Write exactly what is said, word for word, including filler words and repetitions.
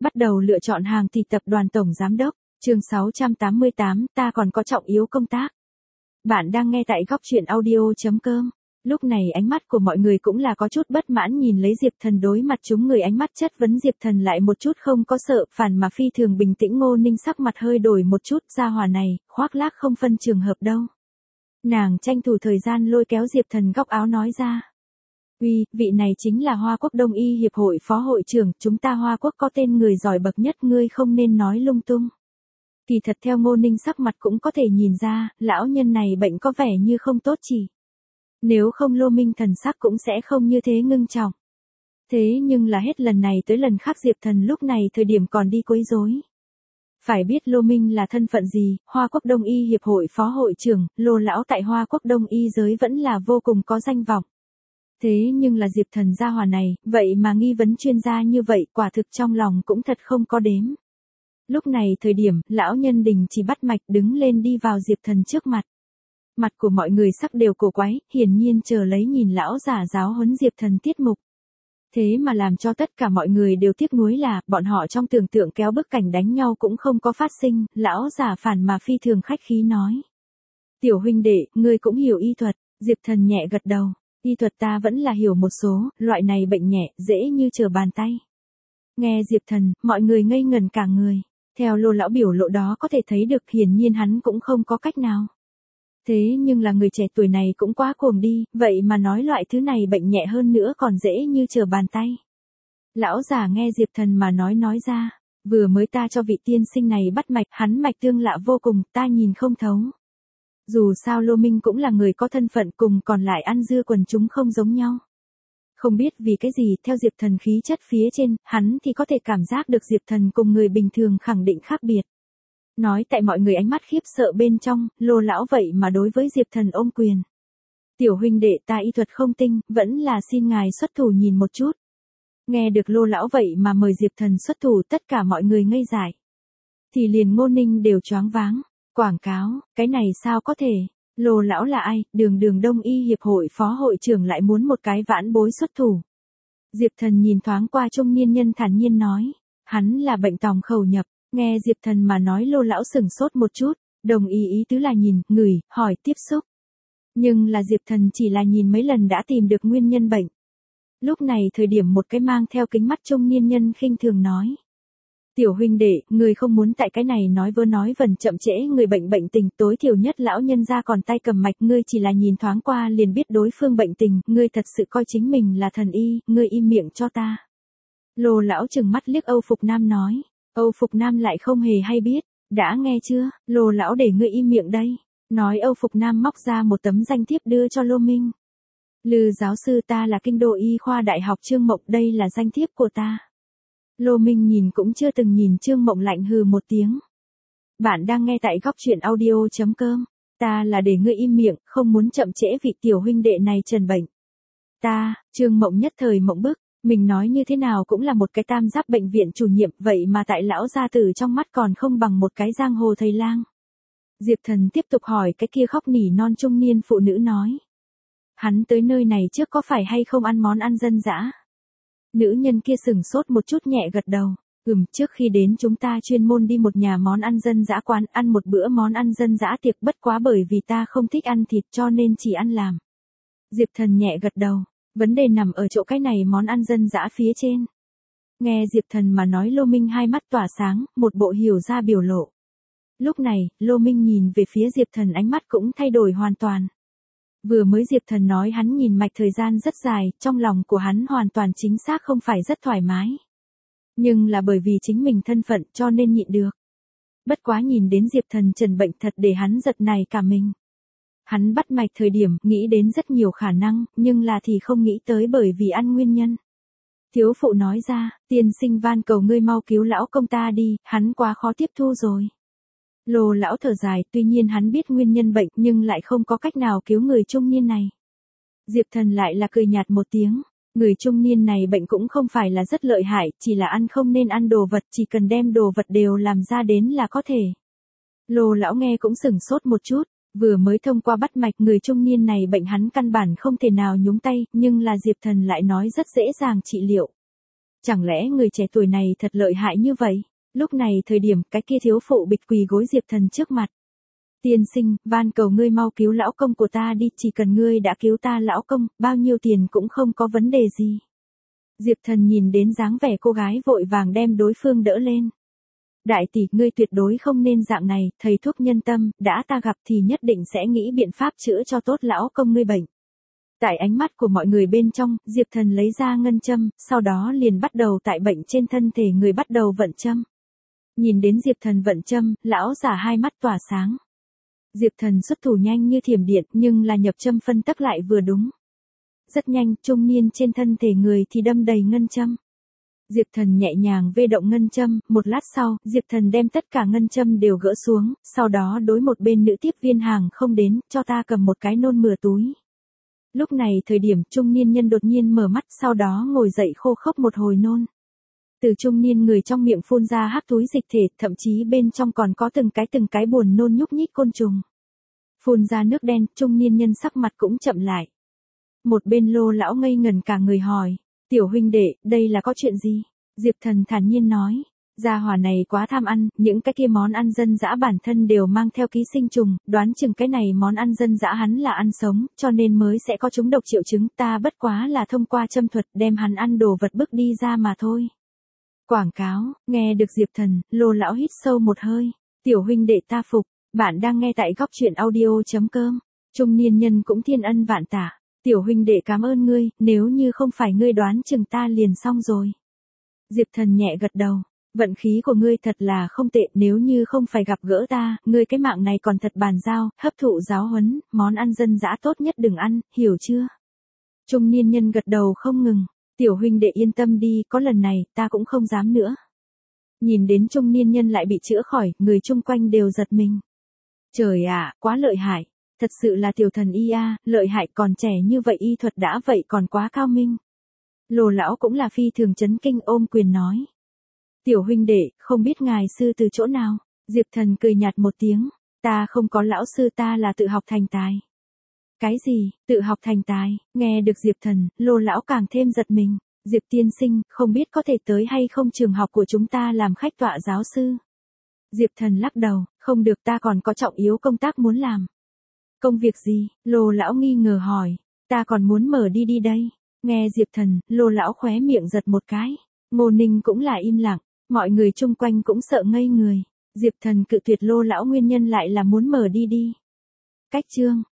Bắt đầu lựa chọn hàng thì tập đoàn tổng giám đốc, chương sáu trăm tám mươi tám, ta còn có trọng yếu công tác. Bạn đang nghe tại góc truyện audio.com. Lúc này ánh mắt của mọi người cũng là có chút bất mãn nhìn lấy Diệp Thần đối mặt chúng người ánh mắt chất vấn Diệp Thần lại một chút không có sợ phản mà phi thường bình tĩnh. Ngô Ninh sắc mặt hơi đổi một chút, gia hỏa này, khoác lác không phân trường hợp đâu. Nàng tranh thủ thời gian lôi kéo Diệp Thần góc áo nói ra. Uy, vị này chính là Hoa Quốc Đông Y Hiệp hội phó hội trưởng, chúng ta Hoa Quốc có tên người giỏi bậc nhất, ngươi không nên nói lung tung. Kỳ thật theo Ngô Ninh sắc mặt cũng có thể nhìn ra, lão nhân này bệnh có vẻ như không tốt chỉ. Nếu không Lô Minh thần sắc cũng sẽ không như thế ngưng trọng. Thế nhưng là hết lần này tới lần khác Diệp Thần lúc này thời điểm còn đi quấy rối. Phải biết Lô Minh là thân phận gì, Hoa Quốc Đông Y Hiệp hội phó hội trưởng, Lô lão tại Hoa Quốc Đông Y giới vẫn là vô cùng có danh vọng. Thế nhưng là Diệp Thần gia hỏa này, vậy mà nghi vấn chuyên gia như vậy, quả thực trong lòng cũng thật không có đếm. Lúc này thời điểm, lão nhân Đình chỉ bắt mạch đứng lên đi vào Diệp Thần trước mặt. Mặt của mọi người sắc đều cổ quái, hiển nhiên chờ lấy nhìn lão giả giáo huấn Diệp Thần tiết mục. Thế mà làm cho tất cả mọi người đều tiếc nuối là, bọn họ trong tưởng tượng kéo bức cảnh đánh nhau cũng không có phát sinh, lão giả phản mà phi thường khách khí nói. Tiểu huynh đệ, ngươi cũng hiểu y thuật, Diệp Thần nhẹ gật đầu. Y thuật ta vẫn là hiểu một số, loại này bệnh nhẹ, dễ như trở bàn tay. Nghe Diệp Thần, mọi người ngây ngẩn cả người. Theo Lô lão biểu lộ đó có thể thấy được hiển nhiên hắn cũng không có cách nào. Thế nhưng là người trẻ tuổi này cũng quá cuồng đi, vậy mà nói loại thứ này bệnh nhẹ hơn nữa còn dễ như trở bàn tay. Lão giả nghe Diệp Thần mà nói nói ra, vừa mới ta cho vị tiên sinh này bắt mạch, hắn mạch tương lạ vô cùng, ta nhìn không thấu. Dù sao Lô Minh cũng là người có thân phận cùng còn lại ăn dưa quần chúng không giống nhau. Không biết vì cái gì, theo Diệp Thần khí chất phía trên, hắn thì có thể cảm giác được Diệp Thần cùng người bình thường khẳng định khác biệt. Nói tại mọi người ánh mắt khiếp sợ bên trong, Lô lão vậy mà đối với Diệp Thần ôm quyền. Tiểu huynh đệ ta y thuật không tinh, vẫn là xin ngài xuất thủ nhìn một chút. Nghe được Lô lão vậy mà mời Diệp Thần xuất thủ, tất cả mọi người ngây dại. Thì liền Ngô Ninh đều choáng váng. Quảng cáo, cái này sao có thể? Lô lão là ai? Đường đường Đông Y Hiệp hội phó hội trưởng lại muốn một cái vãn bối xuất thủ. Diệp Thần nhìn thoáng qua trung niên nhân thản nhiên nói. Hắn là bệnh tòng khẩu nhập. Nghe Diệp Thần mà nói Lô lão sửng sốt một chút. Đồng ý ý tứ là nhìn, ngửi, hỏi, tiếp xúc. Nhưng là Diệp Thần chỉ là nhìn mấy lần đã tìm được nguyên nhân bệnh. Lúc này thời điểm một cái mang theo kính mắt trung niên nhân khinh thường nói. Tiểu huynh đệ, người không muốn tại cái này nói vơ nói vần chậm trễ người bệnh bệnh tình, tối thiểu nhất lão nhân ra còn tay cầm mạch, ngươi chỉ là nhìn thoáng qua liền biết đối phương bệnh tình, ngươi thật sự coi chính mình là thần y, ngươi im miệng cho ta. Lô lão trừng mắt liếc Âu Phục Nam nói, Âu Phục Nam lại không hề hay biết, đã nghe chưa, Lô lão để ngươi im miệng đây, nói Âu Phục Nam móc ra một tấm danh thiếp đưa cho Lô Minh. Lư giáo sư ta là kinh đô y khoa đại học Trương Mộng, đây là danh thiếp của ta. Lô Minh nhìn cũng chưa từng nhìn Trương Mộng lạnh hừ một tiếng. Bạn đang nghe tại góc truyện audio.com. Ta là để ngươi im miệng, không muốn chậm trễ vị tiểu huynh đệ này trần bệnh. Ta, Trương Mộng nhất thời mộng bức, mình nói như thế nào cũng là một cái tam giáp bệnh viện chủ nhiệm, vậy mà tại lão gia tử trong mắt còn không bằng một cái giang hồ thầy lang. Diệp Thần tiếp tục hỏi cái kia khóc nỉ non trung niên phụ nữ nói. Hắn tới nơi này trước có phải hay không ăn món ăn dân dã? Nữ nhân kia sừng sốt một chút nhẹ gật đầu. Ừm, trước khi đến chúng ta chuyên môn đi một nhà món ăn dân dã quán, ăn một bữa món ăn dân dã tiệc, bất quá bởi vì ta không thích ăn thịt cho nên chỉ ăn làm. Diệp Thần nhẹ gật đầu. Vấn đề nằm ở chỗ cái này món ăn dân dã phía trên. Nghe Diệp Thần mà nói Lô Minh hai mắt tỏa sáng, một bộ hiểu ra biểu lộ. Lúc này, Lô Minh nhìn về phía Diệp Thần ánh mắt cũng thay đổi hoàn toàn. Vừa mới Diệp Thần nói hắn nhìn mạch thời gian rất dài, trong lòng của hắn hoàn toàn chính xác không phải rất thoải mái. Nhưng là bởi vì chính mình thân phận cho nên nhịn được. Bất quá nhìn đến Diệp Thần trần bệnh thật để hắn giật này cả mình. Hắn bắt mạch thời điểm nghĩ đến rất nhiều khả năng, nhưng là thì không nghĩ tới bởi vì ăn nguyên nhân. Thiếu phụ nói ra, tiên sinh van cầu ngươi mau cứu lão công ta đi, hắn quá khó tiếp thu rồi. Lô lão thở dài, tuy nhiên hắn biết nguyên nhân bệnh nhưng lại không có cách nào cứu người trung niên này. Diệp Thần lại là cười nhạt một tiếng, người trung niên này bệnh cũng không phải là rất lợi hại, chỉ là ăn không nên ăn đồ vật, chỉ cần đem đồ vật đều làm ra đến là có thể. Lô lão nghe cũng sửng sốt một chút, vừa mới thông qua bắt mạch người trung niên này bệnh hắn căn bản không thể nào nhúng tay, nhưng là Diệp Thần lại nói rất dễ dàng trị liệu. Chẳng lẽ người trẻ tuổi này thật lợi hại như vậy? Lúc này thời điểm cái kia thiếu phụ bịch quỳ gối Diệp Thần trước mặt. Tiên sinh, van cầu ngươi mau cứu lão công của ta đi, chỉ cần ngươi đã cứu ta lão công, bao nhiêu tiền cũng không có vấn đề gì. Diệp Thần nhìn đến dáng vẻ cô gái vội vàng đem đối phương đỡ lên. Đại tỷ, ngươi tuyệt đối không nên dạng này, thầy thuốc nhân tâm, đã ta gặp thì nhất định sẽ nghĩ biện pháp chữa cho tốt lão công ngươi bệnh. Tại ánh mắt của mọi người bên trong, Diệp Thần lấy ra ngân châm, sau đó liền bắt đầu tại bệnh trên thân thể người bắt đầu vận châm. Nhìn đến Diệp Thần vận châm, lão giả hai mắt tỏa sáng. Diệp Thần xuất thủ nhanh như thiểm điện, nhưng là nhập châm phân tắc lại vừa đúng. Rất nhanh, trung niên trên thân thể người thì đâm đầy ngân châm. Diệp Thần nhẹ nhàng vê động ngân châm, một lát sau, Diệp Thần đem tất cả ngân châm đều gỡ xuống, sau đó đối một bên nữ tiếp viên hàng không đến, cho ta cầm một cái nôn mửa túi. Lúc này thời điểm trung niên nhân đột nhiên mở mắt, sau đó ngồi dậy khô khốc một hồi nôn. Từ trung niên người trong miệng phun ra hắc túi dịch thể, thậm chí bên trong còn có từng cái từng cái buồn nôn nhúc nhích côn trùng. Phun ra nước đen, trung niên nhân sắc mặt cũng chậm lại. Một bên Lô lão ngây ngần cả người hỏi, tiểu huynh đệ, đây là có chuyện gì? Diệp Thần thản nhiên nói, gia hỏa này quá tham ăn, những cái kia món ăn dân dã bản thân đều mang theo ký sinh trùng, đoán chừng cái này món ăn dân dã hắn là ăn sống, cho nên mới sẽ có chúng độc triệu chứng, ta bất quá là thông qua châm thuật đem hắn ăn đồ vật bức đi ra mà thôi. Quảng cáo, nghe được Diệp Thần, Lô lão hít sâu một hơi, tiểu huynh đệ ta phục, bạn đang nghe tại góc truyện audio chấm com, trung niên nhân cũng thiên ân vạn tạ, tiểu huynh đệ cảm ơn ngươi, nếu như không phải ngươi đoán chừng ta liền xong rồi. Diệp Thần nhẹ gật đầu, vận khí của ngươi thật là không tệ, nếu như không phải gặp gỡ ta, ngươi cái mạng này còn thật bàn giao, hấp thụ giáo huấn, món ăn dân dã tốt nhất đừng ăn, hiểu chưa? Trung niên nhân gật đầu không ngừng, tiểu huynh đệ yên tâm đi, có lần này, ta cũng không dám nữa. Nhìn đến trung niên nhân lại bị chữa khỏi, người chung quanh đều giật mình. Trời ạ, quá lợi hại, thật sự là tiểu thần y a, lợi hại, còn trẻ như vậy y thuật đã vậy còn quá cao minh. Lô lão cũng là phi thường chấn kinh, ôm quyền nói. Tiểu huynh đệ, không biết ngài sư từ chỗ nào? Diệp Thần cười nhạt một tiếng, ta không có lão sư, ta là tự học thành tài. Cái gì, tự học thành tài? Nghe được Diệp Thần, Lô lão càng thêm giật mình. Diệp tiên sinh, không biết có thể tới hay không trường học của chúng ta làm khách tọa giáo sư? Diệp Thần lắc đầu, không được, ta còn có trọng yếu công tác muốn làm. Công việc gì? Lô lão nghi ngờ hỏi, ta còn muốn mở đi đi đây. Nghe Diệp Thần, Lô lão khóe miệng giật một cái. Ngô Ninh cũng là im lặng, mọi người chung quanh cũng sợ ngây người. Diệp Thần cự tuyệt Lô lão nguyên nhân lại là muốn mở đi đi. Cách chương